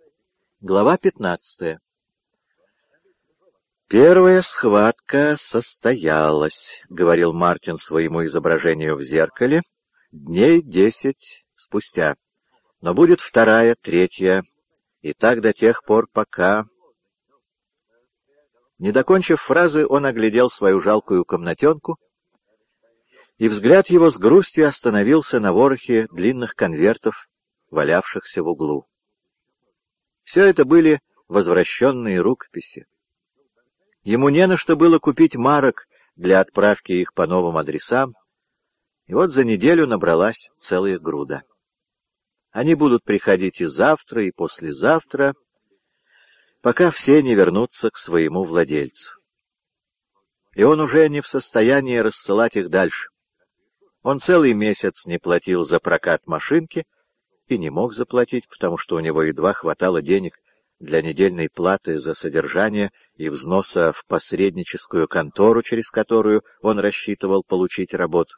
Глава 15. «Первая схватка состоялась», — говорил Мартин своему изображению в зеркале, — «дней 10 спустя. Но будет вторая, третья, и так до тех пор, пока...» Не докончив фразы, он оглядел свою жалкую комнатенку, и взгляд его с грустью остановился на ворохе длинных конвертов, валявшихся в углу. Все это были возвращенные рукописи. Ему не на что было купить марок для отправки их по новым адресам, и вот за неделю набралась целая груда. Они будут приходить и завтра, и послезавтра, пока все не вернутся к своему владельцу. И он уже не в состоянии рассылать их дальше. Он целый месяц не платил за прокат машинки и не мог заплатить, потому что у него едва хватало денег для недельной платы за содержание и взноса в посредническую контору, через которую он рассчитывал получить работу.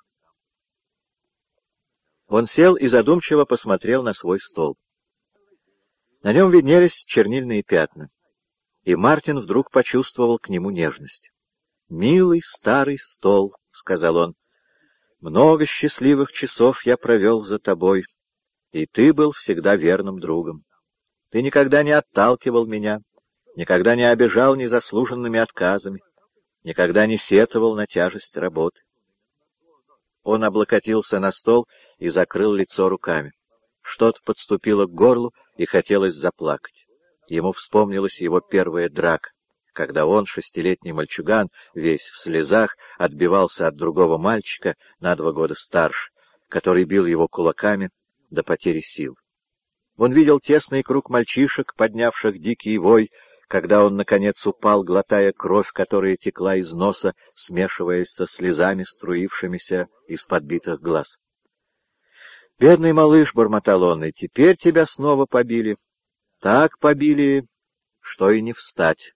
Он сел и задумчиво посмотрел на свой стол. На нем виднелись чернильные пятна, и Мартин вдруг почувствовал к нему нежность. «Милый старый стол», — сказал он, — «много счастливых часов я провел за тобой, и ты был всегда верным другом. Ты никогда не отталкивал меня, никогда не обижал незаслуженными отказами, никогда не сетовал на тяжесть работы». Он облокотился на стол и закрыл лицо руками. Что-то подступило к горлу, и хотелось заплакать. Ему вспомнилась его первая драка, когда он, 6-летний мальчуган, весь в слезах, отбивался от другого мальчика на 2 года старше, который бил его кулаками до потери сил. Он видел тесный круг мальчишек, поднявших дикий вой, когда он, наконец, упал, глотая кровь, которая текла из носа, смешиваясь со слезами, струившимися из подбитых глаз. «Бедный малыш», — бормотал он, — «и теперь тебя снова побили. Так побили, что и не встать».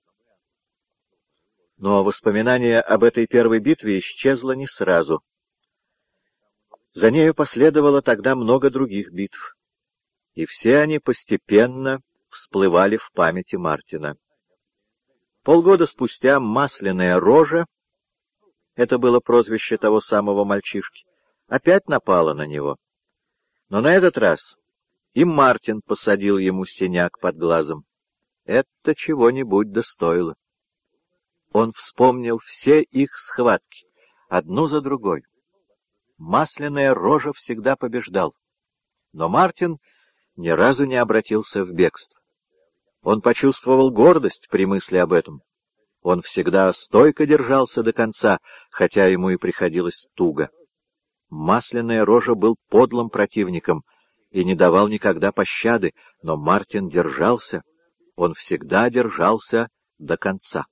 Но воспоминание об этой первой битве исчезло не сразу. За нею последовало тогда много других битв, и все они постепенно всплывали в памяти Мартина. Полгода спустя «Масляная рожа» — это было прозвище того самого мальчишки — опять напала на него. Но на этот раз и Мартин посадил ему синяк под глазом. Это чего-нибудь достоило. Он вспомнил все их схватки, одну за другой. Масляная рожа всегда побеждал. Но Мартин ни разу не обратился в бегство. Он почувствовал гордость при мысли об этом. Он всегда стойко держался до конца, хотя ему и приходилось туго. Масляная рожа был подлым противником и не давал никогда пощады, но Мартин держался. Он всегда держался до конца.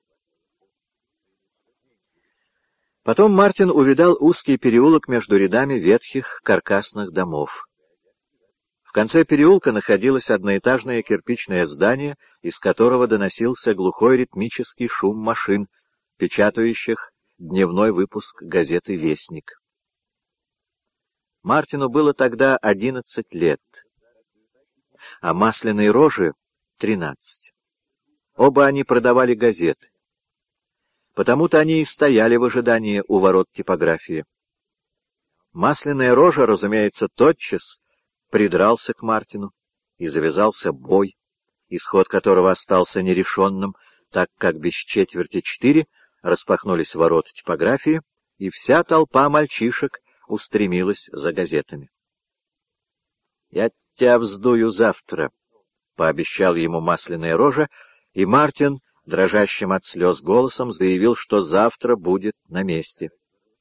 Потом Мартин увидал узкий переулок между рядами ветхих каркасных домов. В конце переулка находилось одноэтажное кирпичное здание, из которого доносился глухой ритмический шум машин, печатающих дневной выпуск газеты «Вестник». Мартину было тогда 11 лет, а Масляной роже — 13. Оба они продавали газеты. Потому-то они и стояли в ожидании у ворот типографии. Масляная рожа, разумеется, тотчас придрался к Мартину, и завязался бой, исход которого остался нерешенным, так как без 3:45 распахнулись ворота типографии, и вся толпа мальчишек устремилась за газетами. «Я тебя вздую завтра», — пообещал ему Масляная рожа, и Мартин, дрожащим от слез голосом, заявил, что завтра будет на месте.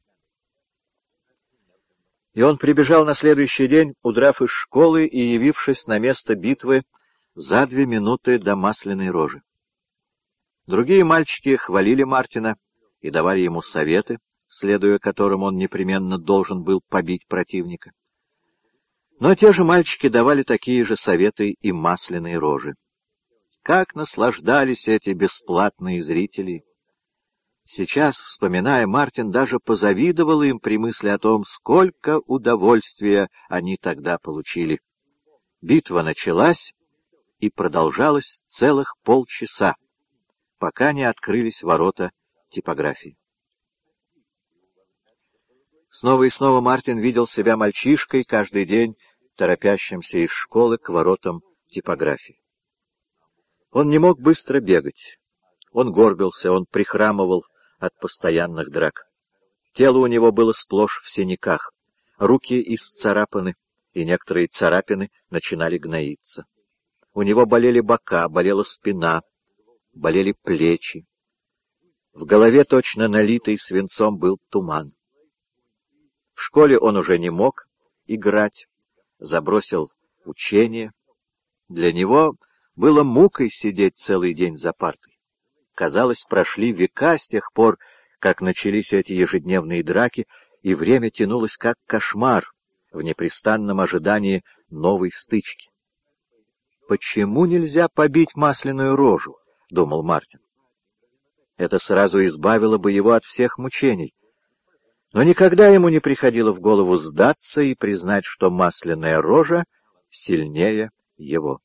И он прибежал на следующий день, удрав из школы и явившись на место битвы за 2 минуты до Масляной рожи. Другие мальчики хвалили Мартина и давали ему советы, следуя которым он непременно должен был побить противника. Но те же мальчики давали такие же советы и Масляной роже. Как наслаждались эти бесплатные зрители! Сейчас, вспоминая, Мартин даже позавидовал им при мысли о том, сколько удовольствия они тогда получили. Битва началась, и продолжалось целых полчаса, пока не открылись ворота типографии. Снова и снова Мартин видел себя мальчишкой, каждый день торопящимся из школы к воротам типографии. Он не мог быстро бегать. Он горбился, он прихрамывал от постоянных драк. Тело у него было сплошь в синяках, руки исцарапаны, и некоторые царапины начинали гноиться. У него болели бока, болела спина, болели плечи. В голове, точно налитый свинцом, был туман. В школе он уже не мог играть, забросил учение. Для него было мукой сидеть целый день за партой. Казалось, прошли века с тех пор, как начались эти ежедневные драки, и время тянулось как кошмар в непрестанном ожидании новой стычки. «Почему нельзя побить масляную рожу?» — думал Мартин. Это сразу избавило бы его от всех мучений. Но никогда ему не приходило в голову сдаться и признать, что масляная рожа сильнее его.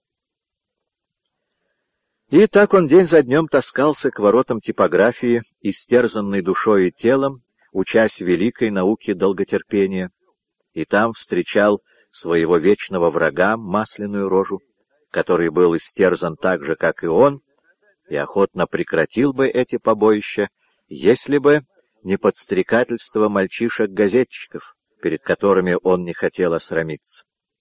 И так он день за днем таскался к воротам типографии, истерзанный душой и телом, учась великой науке долготерпения, и там встречал своего вечного врага, масляную рожу, который был истерзан так же, как и он, и охотно прекратил бы эти побоища, если бы не подстрекательство мальчишек-газетчиков, перед которыми он не хотел осрамиться.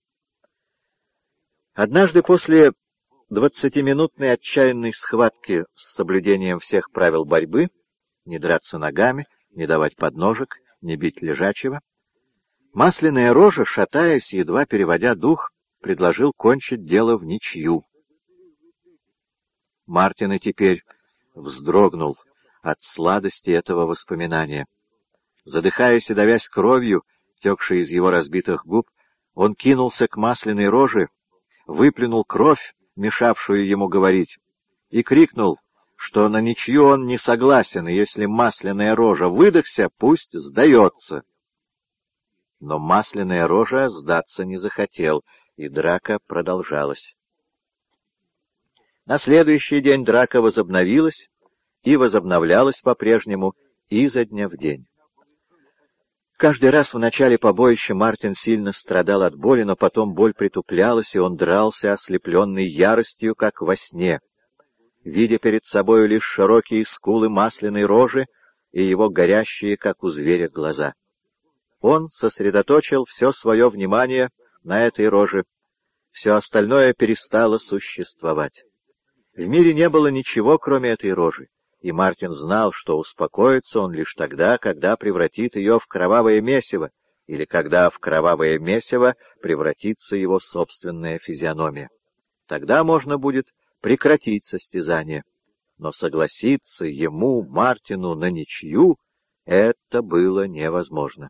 Однажды после 20-минутной отчаянной схватки с соблюдением всех правил борьбы, не драться ногами, не давать подножек, не бить лежачего, масляная рожа, шатаясь, едва переводя дух, предложил кончить дело в ничью. Мартин и теперь вздрогнул от сладости этого воспоминания. Задыхаясь и давясь кровью, текшей из его разбитых губ, он кинулся к масляной роже, выплюнул кровь, мешавшую ему говорить, и крикнул, что на ничью он не согласен, и если масляная рожа выдохся, пусть сдается. Но масляная рожа сдаться не захотел, и драка продолжалась. На следующий день драка возобновилась, и возобновлялась по-прежнему изо дня в день. Каждый раз в начале побоища Мартин сильно страдал от боли, но потом боль притуплялась, и он дрался, ослепленный яростью, как во сне, видя перед собою лишь широкие скулы масляной рожи и его горящие, как у зверя, глаза. Он сосредоточил все свое внимание на этой роже, все остальное перестало существовать. В мире не было ничего, кроме этой рожи, и Мартин знал, что успокоится он лишь тогда, когда превратит ее в кровавое месиво, или когда в кровавое месиво превратится его собственная физиономия. Тогда можно будет прекратить состязание. Но согласиться ему, Мартину, на ничью, это было невозможно.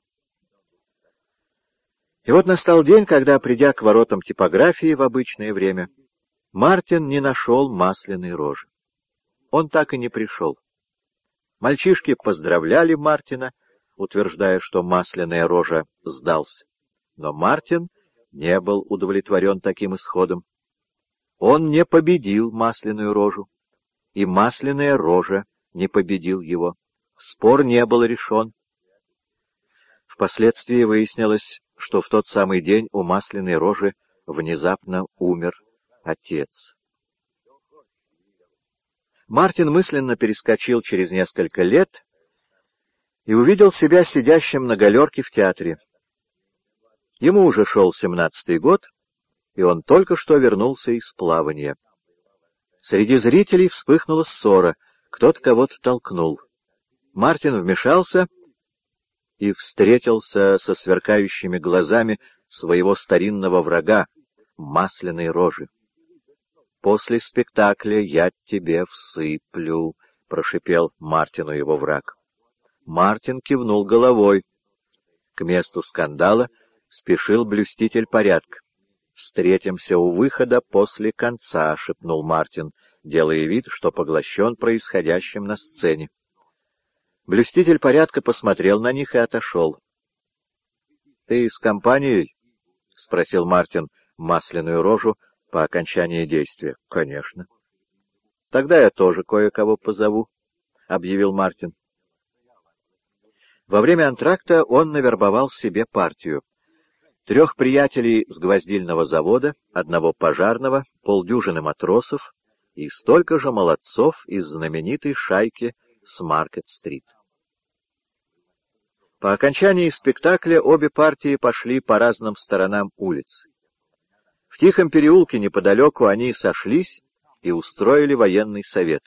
И вот настал день, когда, придя к воротам типографии в обычное время, Мартин не нашел масляной рожи. Он так и не пришел. Мальчишки поздравляли Мартина, утверждая, что масляная рожа сдался. Но Мартин не был удовлетворен таким исходом. Он не победил масляную рожу, и масляная рожа не победил его. Спор не был решен. Впоследствии выяснилось, что в тот самый день у масляной рожи внезапно умер отец. Мартин мысленно перескочил через несколько лет и увидел себя сидящим на галерке в театре. Ему уже шел 17-й год, и он только что вернулся из плавания. Среди зрителей вспыхнула ссора, кто-то кого-то толкнул. Мартин вмешался и встретился со сверкающими глазами своего старинного врага, масляной рожи. «После спектакля я тебе всыплю», — прошипел Мартину его враг. Мартин кивнул головой. К месту скандала спешил блюститель порядка. «Встретимся у выхода после конца», — шепнул Мартин, делая вид, что поглощен происходящим на сцене. Блюститель порядка посмотрел на них и отошел. — Ты с компанией? — спросил Мартин масляную рожу, по окончании действия? — Конечно. — Тогда я тоже кое-кого позову, — объявил Мартин. Во время антракта он навербовал себе партию. 3 приятелей с гвоздильного завода, 1 пожарного, полдюжины матросов и столько же молодцов из знаменитой шайки с Маркет-стрит. По окончании спектакля обе партии пошли по разным сторонам улицы. В тихом переулке неподалеку они сошлись и устроили военный совет.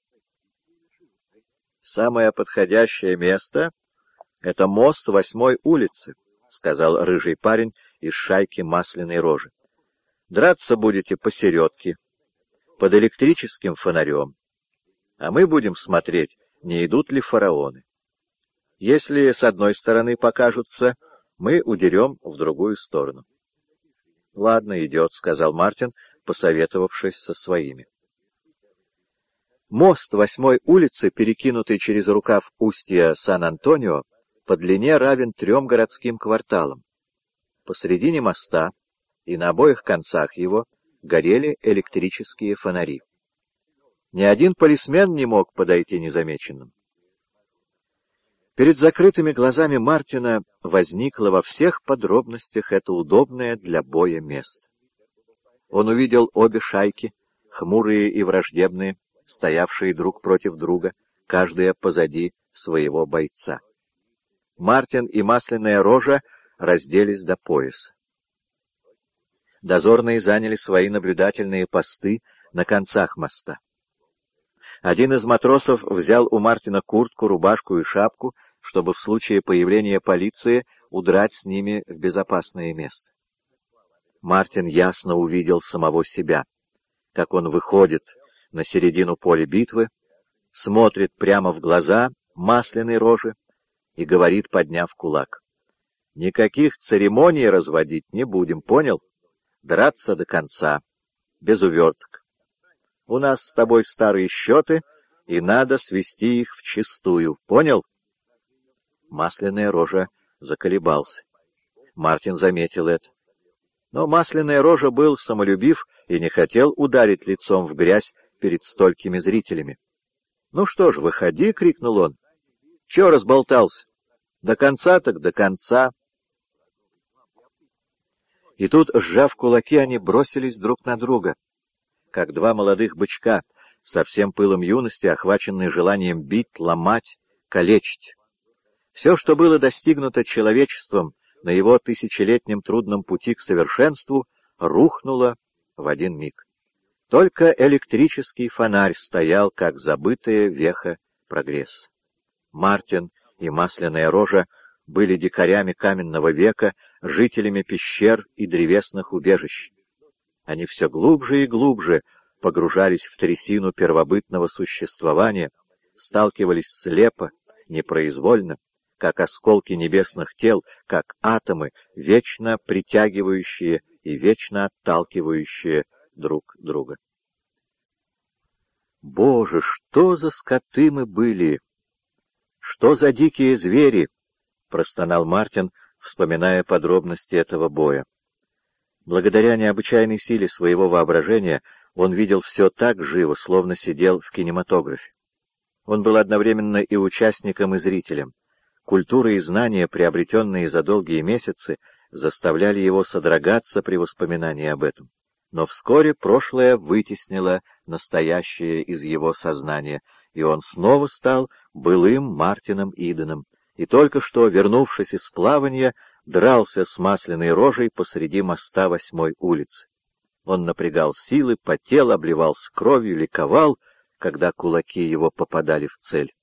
«Самое подходящее место — это мост 8-й улицы», — сказал рыжий парень из шайки Масляной Рожи. «Драться будете посередке, под электрическим фонарем, а мы будем смотреть, не идут ли фараоны. Если с одной стороны покажутся, мы удерем в другую сторону». — Ладно, идет, — сказал Мартин, посоветовавшись со своими. Мост 8-й улицы, перекинутый через рукав устья Сан-Антонио, по длине равен 3 городским кварталам. Посредине моста и на обоих концах его горели электрические фонари. Ни один полисмен не мог подойти незамеченным. Перед закрытыми глазами Мартина возникло во всех подробностях это удобное для боя место. Он увидел обе шайки, хмурые и враждебные, стоявшие друг против друга, каждая позади своего бойца. Мартин и Масляная Рожа разделись до пояса. Дозорные заняли свои наблюдательные посты на концах моста. Один из матросов взял у Мартина куртку, рубашку и шапку, чтобы в случае появления полиции удрать с ними в безопасное место. Мартин ясно увидел самого себя, как он выходит на середину поля битвы, смотрит прямо в глаза Масляной Рожи и говорит, подняв кулак: «Никаких церемоний разводить не будем, понял? Драться до конца, без уверток. У нас с тобой старые счеты, и надо свести их вчистую, понял?» Масляная Рожа заколебался. Мартин заметил это. Но Масляная Рожа был самолюбив и не хотел ударить лицом в грязь перед столькими зрителями. «Ну что ж, выходи!» — крикнул он. «Чё разболтался? До конца так до конца!» И тут, сжав кулаки, они бросились друг на друга, как 2 молодых бычка, со всем пылом юности, охваченные желанием бить, ломать, калечить. Все, что было достигнуто человечеством на его тысячелетнем трудном пути к совершенству, рухнуло в один миг. Только электрический фонарь стоял, как забытая веха прогресса. Мартин и Масляная Рожа были дикарями каменного века, жителями пещер и древесных убежищ. Они все глубже и глубже погружались в трясину первобытного существования, сталкивались слепо, непроизвольно, как осколки небесных тел, как атомы, вечно притягивающие и вечно отталкивающие друг друга. «Боже, что за скоты мы были! Что за дикие звери!» — простонал Мартин, вспоминая подробности этого боя. Благодаря необычайной силе своего воображения он видел все так живо, словно сидел в кинематографе. Он был одновременно и участником, и зрителем. Культура и знания, приобретенные за долгие месяцы, заставляли его содрогаться при воспоминании об этом. Но вскоре прошлое вытеснило настоящее из его сознания, и он снова стал былым Мартином Иденом, и только что, вернувшись из плавания, дрался с Масляной Рожей посреди моста 8-й улицы. Он напрягал силы, потел, обливался кровью, ликовал, когда кулаки его попадали в цель.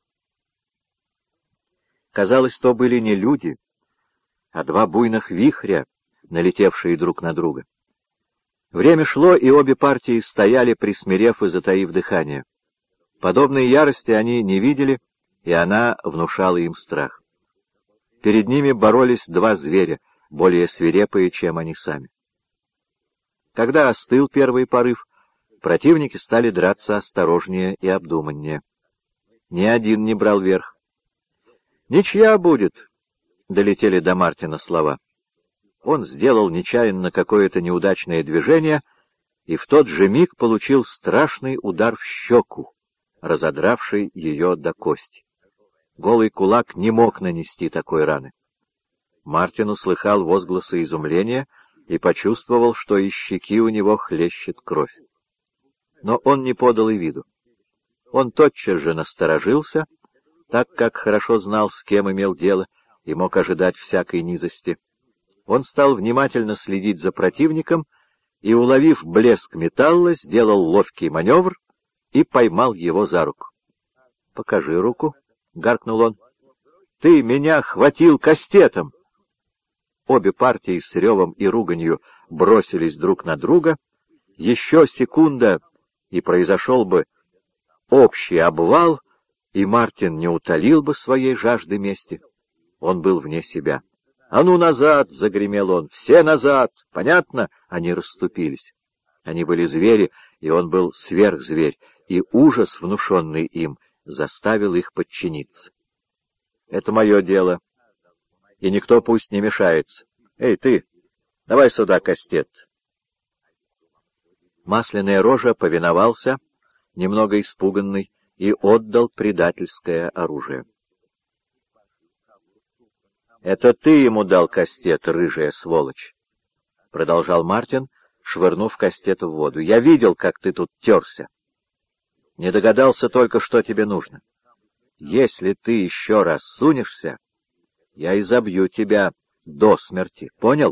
Казалось, то были не люди, а 2 буйных вихря, налетевшие друг на друга. Время шло, и обе партии стояли, присмирев и затаив дыхание. Подобной ярости они не видели, и она внушала им страх. Перед ними боролись 2 зверя, более свирепые, чем они сами. Когда остыл первый порыв, противники стали драться осторожнее и обдуманнее. Ни один не брал верх. «Ничья будет!» — долетели до Мартина слова. Он сделал нечаянно какое-то неудачное движение, и в тот же миг получил страшный удар в щеку, разодравший ее до кости. Голый кулак не мог нанести такой раны. Мартин услыхал возгласы изумления и почувствовал, что из щеки у него хлещет кровь. Но он не подал и виду. Он тотчас же насторожился, так как хорошо знал, с кем имел дело, и мог ожидать всякой низости. Он стал внимательно следить за противником и, уловив блеск металла, сделал ловкий маневр и поймал его за руку. — Покажи руку, — гаркнул он. — Ты меня хватил кастетом! Обе партии с ревом и руганью бросились друг на друга. Еще секунда, и произошел бы общий обвал, и Мартин не утолил бы своей жажды мести. Он был вне себя. — А ну назад! — загремел он. — Все назад! Понятно? Они расступились. Они были звери, и он был сверхзверь, и ужас, внушенный им, заставил их подчиниться. — Это мое дело, и никто пусть не мешается. Эй, ты, давай сюда кастет. Масляная рожа повиновался, немного испуганный, и отдал предательское оружие. — Это ты ему дал кастет, рыжая сволочь, — продолжал Мартин, швырнув кастет в воду. — Я видел, как ты тут терся. Не догадался только, что тебе нужно. Если ты еще раз сунешься, я изобью тебя до смерти. Понял?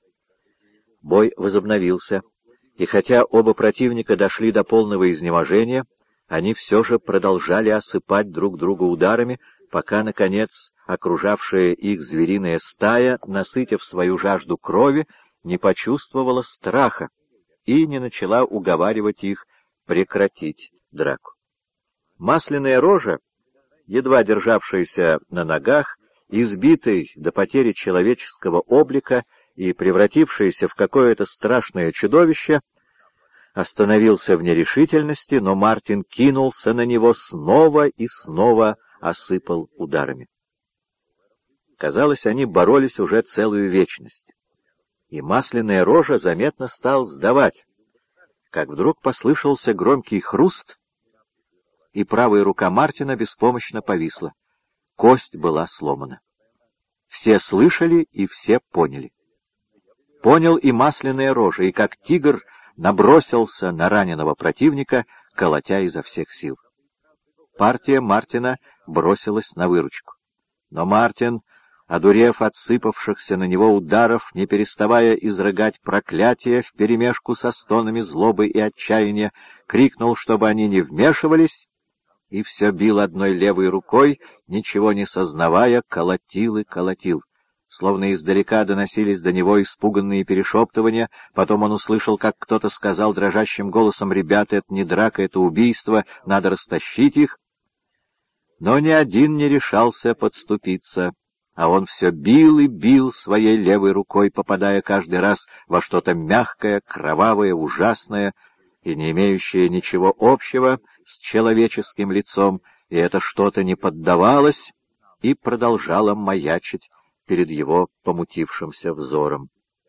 Бой возобновился, и хотя оба противника дошли до полного изнеможения, они все же продолжали осыпать друг друга ударами, пока, наконец, окружавшая их звериная стая, насытив свою жажду крови, не почувствовала страха и не начала уговаривать их прекратить драку. Масляная рожа, едва державшаяся на ногах, избитый до потери человеческого облика и превратившийся в какое-то страшное чудовище, остановился в нерешительности, но Мартин кинулся на него снова и снова, осыпал ударами. Казалось, они боролись уже целую вечность, и масляная рожа заметно стал сдавать, как вдруг послышался громкий хруст, и правая рука Мартина беспомощно повисла. Кость была сломана. Все слышали и все поняли. Понял и масляная рожа, и как тигр набросился на раненого противника, колотя изо всех сил. Партия Мартина бросилась на выручку. Но Мартин, одурев от сыпавшихся на него ударов, не переставая изрыгать проклятия вперемешку со стонами злобы и отчаяния, крикнул, чтобы они не вмешивались, и все бил одной левой рукой, ничего не сознавая, колотил и колотил. Словно издалека доносились до него испуганные перешептывания, потом он услышал, как кто-то сказал дрожащим голосом: «Ребята, это не драка, это убийство, надо растащить их». Но ни один не решался подступиться, а он все бил и бил своей левой рукой, попадая каждый раз во что-то мягкое, кровавое, ужасное и не имеющее ничего общего с человеческим лицом, и это что-то не поддавалось и продолжало маячить перед его помутившимся взором.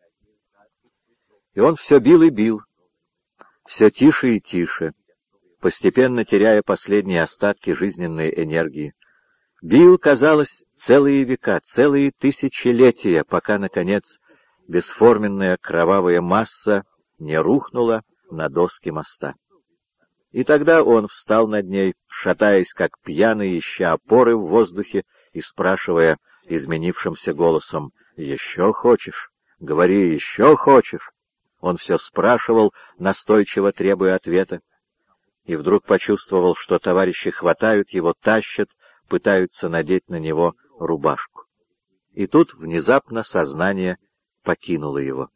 И он все бил и бил, все тише и тише, постепенно теряя последние остатки жизненной энергии. Бил, казалось, целые века, целые тысячелетия, пока, наконец, бесформенная кровавая масса не рухнула на доски моста. И тогда он встал над ней, шатаясь, как пьяный, ища опоры в воздухе и спрашивая изменившимся голосом: «Еще хочешь? Говори, еще хочешь?» Он все спрашивал, настойчиво требуя ответа. И вдруг почувствовал, что товарищи хватают его, тащат, пытаются надеть на него рубашку. И тут внезапно сознание покинуло его.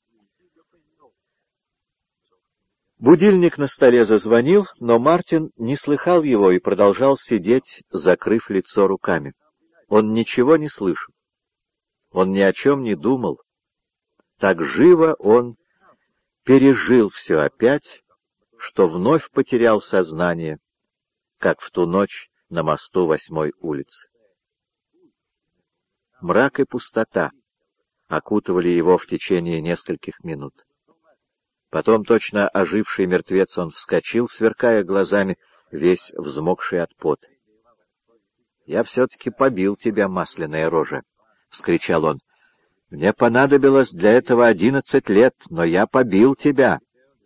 Будильник на столе зазвонил, но Мартин не слыхал его и продолжал сидеть, закрыв лицо руками. Он ничего не слышал. Он ни о чем не думал. Так живо он пережил все опять, что вновь потерял сознание, как в ту ночь на мосту 8-й улицы. Мрак и пустота окутывали его в течение нескольких минут. Потом, точно оживший мертвец, он вскочил, сверкая глазами, весь взмокший от пота. — Я все-таки побил тебя, масляная рожа! — вскричал он. — Мне понадобилось для этого 11 лет, но я побил тебя!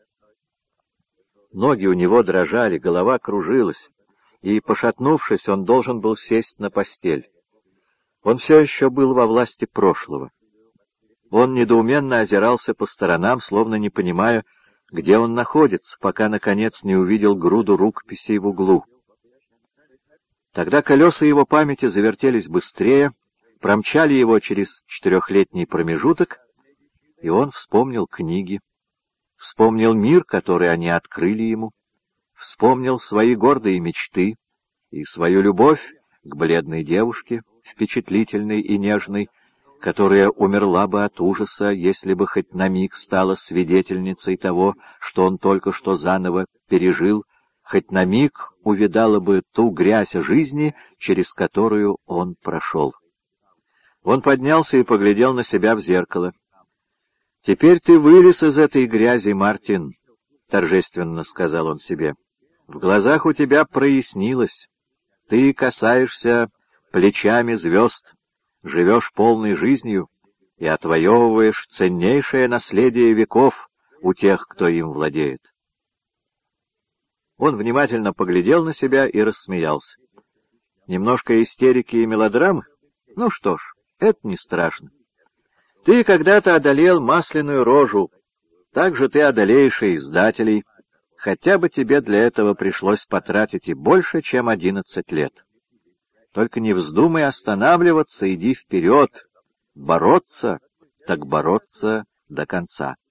Ноги у него дрожали, голова кружилась, и, пошатнувшись, он должен был сесть на постель. Он все еще был во власти прошлого. Он недоуменно озирался по сторонам, словно не понимая, где он находится, пока, наконец, не увидел груду рукописей в углу. Тогда колеса его памяти завертелись быстрее, промчали его через 4-летний промежуток, и он вспомнил книги, вспомнил мир, который они открыли ему, вспомнил свои гордые мечты и свою любовь к бледной девушке, впечатлительной и нежной, которая умерла бы от ужаса, если бы хоть на миг стала свидетельницей того, что он только что заново пережил, хоть на миг увидала бы ту грязь жизни, через которую он прошел. Он поднялся и поглядел на себя в зеркало. — «Теперь ты вылез из этой грязи, Мартин», — торжественно сказал он себе. — «в глазах у тебя прояснилось. Ты касаешься плечами звезд, живешь полной жизнью и отвоевываешь ценнейшее наследие веков у тех, кто им владеет». Он внимательно поглядел на себя и рассмеялся. Немножко истерики и мелодрамы? Ну что ж, это не страшно. Ты когда-то одолел масляную рожу, так же ты одолеешь и издателей, хотя бы тебе для этого пришлось потратить и больше, чем 11 лет. Только не вздумай останавливаться, иди вперед, бороться, так бороться до конца.